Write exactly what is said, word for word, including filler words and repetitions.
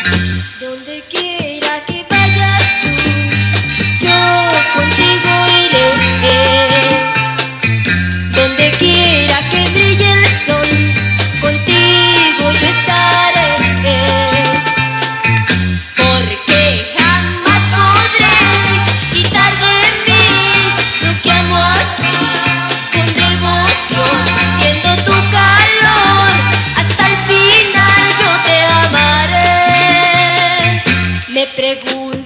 Donde quiera que vayas tú, yo contigo iré. Donde quiera que brille el sol, contigo yo estaré. Porque jamás podré quitar de mí lo que amo así, con devoción, sintiendo tu calor. Hasta el final yo te amaré. Me pregunto